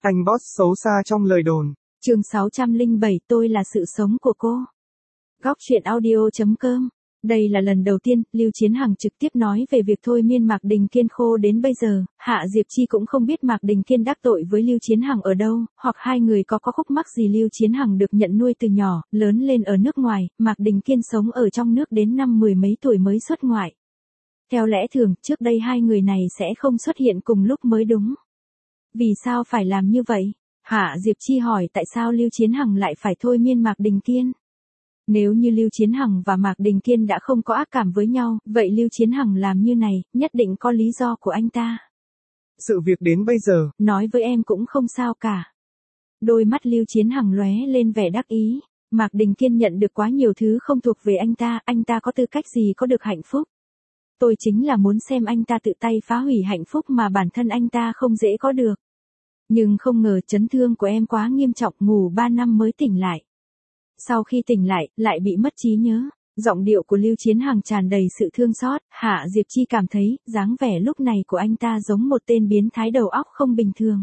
Anh boss xấu xa trong lời đồn. Chương 607, tôi là sự sống của cô. Góc truyện audio.com. Đây là lần đầu tiên Lưu Chiến Hằng trực tiếp nói về việc thôi miên Mạc Đình Kiên khô đến bây giờ. Hạ Diệp Chi cũng không biết Mạc Đình Kiên đắc tội với Lưu Chiến Hằng ở đâu, hoặc hai người có khúc mắc gì. Lưu Chiến Hằng được nhận nuôi từ nhỏ, lớn lên ở nước ngoài, Mạc Đình Kiên sống ở trong nước đến năm 10 mấy tuổi mới xuất ngoại. Theo lẽ thường, trước đây hai người này sẽ không xuất hiện cùng lúc mới đúng. Vì sao phải làm như vậy? Hạ Diệp Chi hỏi tại sao Lưu Chiến Hằng lại phải thôi miên Mạc Đình Kiên. Nếu như Lưu Chiến Hằng và Mạc Đình Kiên đã không có ác cảm với nhau, vậy Lưu Chiến Hằng làm như này, nhất định có lý do của anh ta. Sự việc đến bây giờ, nói với em cũng không sao cả. Đôi mắt Lưu Chiến Hằng lóe lên vẻ đắc ý. Mạc Đình Kiên nhận được quá nhiều thứ không thuộc về anh ta có tư cách gì có được hạnh phúc. Tôi chính là muốn xem anh ta tự tay phá hủy hạnh phúc mà bản thân anh ta không dễ có được. Nhưng không ngờ chấn thương của em quá nghiêm trọng, ngủ 3 năm mới tỉnh lại. Sau khi tỉnh lại bị mất trí nhớ. Giọng điệu của Lưu Chiến Hằng tràn đầy sự thương xót. Hạ Diệp Chi cảm thấy, dáng vẻ lúc này của anh ta giống một tên biến thái đầu óc không bình thường.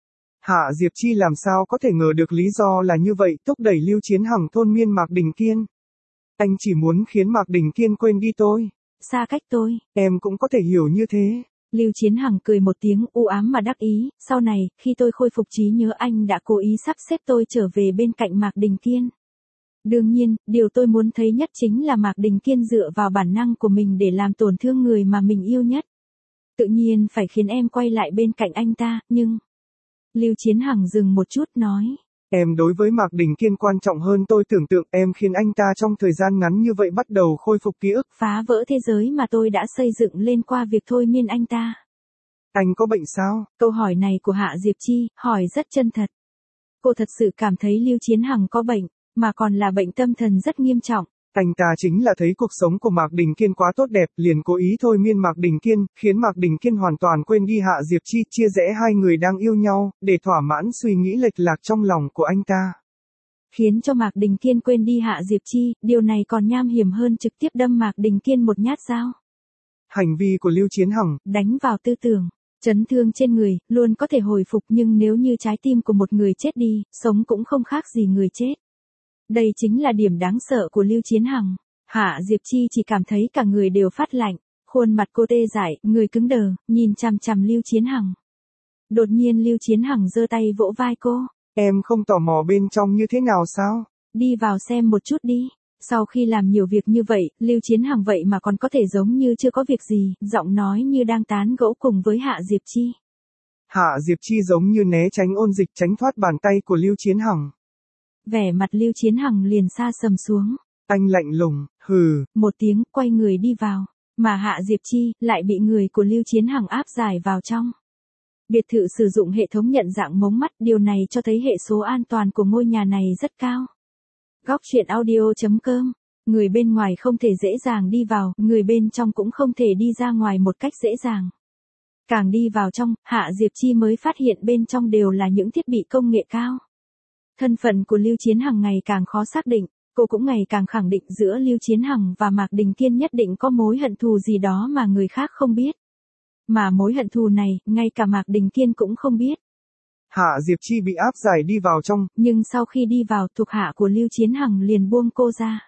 Hạ Diệp Chi làm sao có thể ngờ được lý do là như vậy, thúc đẩy Lưu Chiến Hằng thôi miên Mạc Đình Kiên. Anh chỉ muốn khiến Mạc Đình Kiên quên đi tôi. Xa cách tôi. Em cũng có thể hiểu như thế. Lưu Chiến Hằng cười một tiếng u ám mà đắc ý, sau này, khi tôi khôi phục trí nhớ anh đã cố ý sắp xếp tôi trở về bên cạnh Mạc Đình Kiên. Đương nhiên, điều tôi muốn thấy nhất chính là Mạc Đình Kiên dựa vào bản năng của mình để làm tổn thương người mà mình yêu nhất. Tự nhiên phải khiến em quay lại bên cạnh anh ta, nhưng... Lưu Chiến Hằng dừng một chút nói. Em đối với Mạc Đình Kiên quan trọng hơn tôi tưởng tượng, em khiến anh ta trong thời gian ngắn như vậy bắt đầu khôi phục ký ức. Phá vỡ thế giới mà tôi đã xây dựng lên qua việc thôi miên anh ta. Anh có bệnh sao? Câu hỏi này của Hạ Diệp Chi, hỏi rất chân thật. Cô thật sự cảm thấy Lưu Chiến Hằng có bệnh, mà còn là bệnh tâm thần rất nghiêm trọng. Anh ta chính là thấy cuộc sống của Mạc Đình Kiên quá tốt đẹp, liền cố ý thôi miên Mạc Đình Kiên, khiến Mạc Đình Kiên hoàn toàn quên đi Hạ Diệp Chi, chia rẽ hai người đang yêu nhau, để thỏa mãn suy nghĩ lệch lạc trong lòng của anh ta. Khiến cho Mạc Đình Kiên quên đi Hạ Diệp Chi, điều này còn nham hiểm hơn trực tiếp đâm Mạc Đình Kiên một nhát dao. Hành vi của Lưu Chiến Hằng, đánh vào tư tưởng, chấn thương trên người, luôn có thể hồi phục, nhưng nếu như trái tim của một người chết đi, sống cũng không khác gì người chết. Đây chính là điểm đáng sợ của Lưu Chiến Hằng. Hạ Diệp Chi chỉ cảm thấy cả người đều phát lạnh, khuôn mặt cô tê dại, người cứng đờ, nhìn chằm chằm Lưu Chiến Hằng. Đột nhiên Lưu Chiến Hằng giơ tay vỗ vai cô. Em không tò mò bên trong như thế nào sao? Đi vào xem một chút đi. Sau khi làm nhiều việc như vậy, Lưu Chiến Hằng vậy mà còn có thể giống như chưa có việc gì, giọng nói như đang tán gẫu cùng với Hạ Diệp Chi. Hạ Diệp Chi giống như né tránh ôn dịch, tránh thoát bàn tay của Lưu Chiến Hằng. Vẻ mặt Lưu Chiến Hằng liền sa sầm xuống. Anh lạnh lùng, hừ. Một tiếng, quay người đi vào. Mà Hạ Diệp Chi lại bị người của Lưu Chiến Hằng áp giải vào trong. Biệt thự sử dụng hệ thống nhận dạng mống mắt, điều này cho thấy hệ số an toàn của ngôi nhà này rất cao. Góc truyện audio.com. Người bên ngoài không thể dễ dàng đi vào, người bên trong cũng không thể đi ra ngoài một cách dễ dàng. Càng đi vào trong, Hạ Diệp Chi mới phát hiện bên trong đều là những thiết bị công nghệ cao. Thân phận của Lưu Chiến Hằng ngày càng khó xác định, cô cũng ngày càng khẳng định giữa Lưu Chiến Hằng và Mạc Đình Kiên nhất định có mối hận thù gì đó mà người khác không biết. Mà mối hận thù này, ngay cả Mạc Đình Kiên cũng không biết. Hạ Diệp Chi bị áp giải đi vào trong. Nhưng sau khi đi vào, thuộc hạ của Lưu Chiến Hằng liền buông cô ra.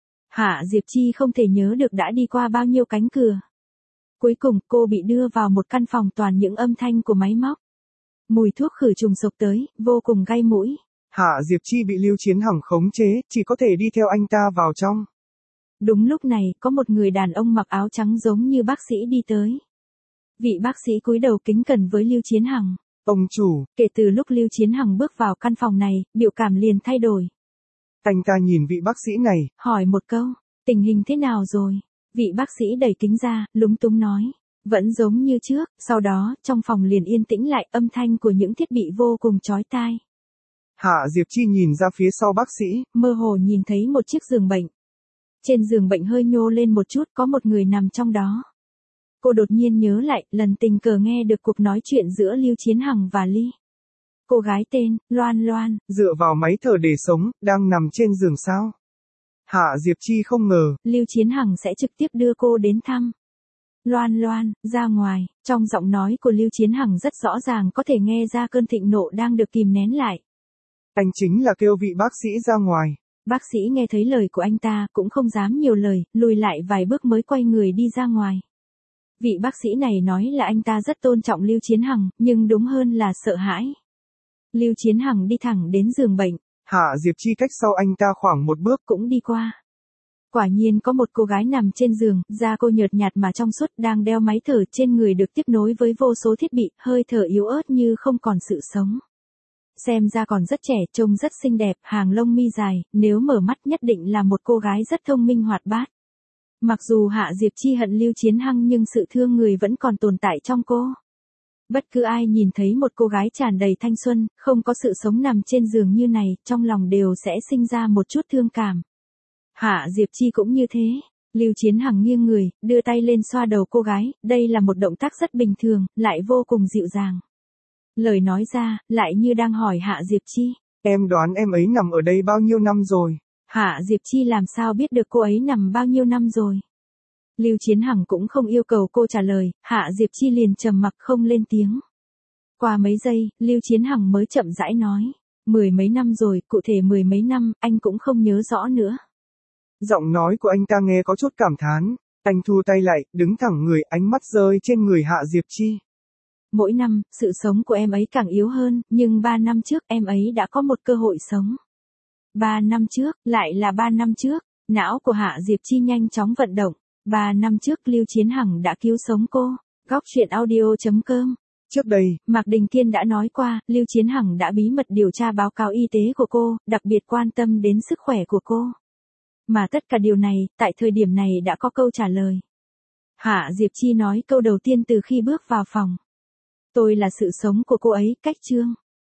Hạ Diệp Chi không thể nhớ được đã đi qua bao nhiêu cánh cửa. Cuối cùng, cô bị đưa vào một căn phòng toàn những âm thanh của máy móc. Mùi thuốc khử trùng xộc tới, vô cùng gai mũi. Hạ Diệp Chi bị Lưu Chiến Hằng khống chế, chỉ có thể đi theo anh ta vào trong. Đúng lúc này, có một người đàn ông mặc áo trắng giống như bác sĩ đi tới. Vị bác sĩ cúi đầu kính cẩn với Lưu Chiến Hằng. Ông chủ. Kể từ lúc Lưu Chiến Hằng bước vào căn phòng này, biểu cảm liền thay đổi. Anh ta nhìn vị bác sĩ này, hỏi một câu, tình hình thế nào rồi? Vị bác sĩ đẩy kính ra, lúng túng nói, vẫn giống như trước. Sau đó, trong phòng liền yên tĩnh lại, âm thanh của những thiết bị vô cùng chói tai. Hạ Diệp Chi nhìn ra phía sau bác sĩ, mơ hồ nhìn thấy một chiếc giường bệnh. Trên giường bệnh hơi nhô lên một chút, có một người nằm trong đó. Cô đột nhiên nhớ lại, lần tình cờ nghe được cuộc nói chuyện giữa Lưu Chiến Hằng và Ly. Cô gái tên, Loan Loan. Dựa vào máy thở để sống, đang nằm trên giường sao? Hạ Diệp Chi không ngờ, Lưu Chiến Hằng sẽ trực tiếp đưa cô đến thăm. Loan Loan, ra ngoài, trong giọng nói của Lưu Chiến Hằng rất rõ ràng có thể nghe ra cơn thịnh nộ đang được kìm nén lại. Anh chính là kêu vị bác sĩ ra ngoài. Bác sĩ nghe thấy lời của anh ta cũng không dám nhiều lời, lùi lại vài bước mới quay người đi ra ngoài. Vị bác sĩ này nói là anh ta rất tôn trọng Lưu Chiến Hằng, nhưng đúng hơn là sợ hãi. Lưu Chiến Hằng đi thẳng đến giường bệnh. Hạ Diệp Chi cách sau anh ta khoảng một bước cũng đi qua. Quả nhiên có một cô gái nằm trên giường, da cô nhợt nhạt mà trong suốt, đang đeo máy thở trên người được tiếp nối với vô số thiết bị, hơi thở yếu ớt như không còn sự sống. Xem ra còn rất trẻ, trông rất xinh đẹp, hàng lông mi dài, nếu mở mắt nhất định là một cô gái rất thông minh hoạt bát. Mặc dù Hạ Diệp Chi hận Lưu Chiến Hằng nhưng sự thương người vẫn còn tồn tại trong cô. Bất cứ ai nhìn thấy một cô gái tràn đầy thanh xuân, không có sự sống nằm trên giường như này, trong lòng đều sẽ sinh ra một chút thương cảm. Hạ Diệp Chi cũng như thế. Lưu Chiến Hằng nghiêng người, đưa tay lên xoa đầu cô gái, đây là một động tác rất bình thường, lại vô cùng dịu dàng. Lời nói ra, lại như đang hỏi Hạ Diệp Chi. Em đoán em ấy nằm ở đây bao nhiêu năm rồi? Hạ Diệp Chi làm sao biết được cô ấy nằm bao nhiêu năm rồi? Lưu Chiến Hằng cũng không yêu cầu cô trả lời, Hạ Diệp Chi liền trầm mặc không lên tiếng. Qua mấy giây, Lưu Chiến Hằng mới chậm rãi nói. 10 mấy năm rồi, cụ thể 10 mấy năm, anh cũng không nhớ rõ nữa. Giọng nói của anh ta nghe có chút cảm thán. Anh thu tay lại, đứng thẳng người, ánh mắt rơi trên người Hạ Diệp Chi. Mỗi năm, sự sống của em ấy càng yếu hơn, nhưng 3 năm trước em ấy đã có một cơ hội sống. 3 năm trước, lại là 3 năm trước, não của Hạ Diệp Chi nhanh chóng vận động. 3 năm trước Lưu Chiến Hằng đã cứu sống cô. Góc truyện audio.com. Trước đây, Mạc Đình Kiên đã nói qua, Lưu Chiến Hằng đã bí mật điều tra báo cáo y tế của cô, đặc biệt quan tâm đến sức khỏe của cô. Mà tất cả điều này, tại thời điểm này đã có câu trả lời. Hạ Diệp Chi nói câu đầu tiên từ khi bước vào phòng. Tôi là sự sống của cô ấy, cách chương.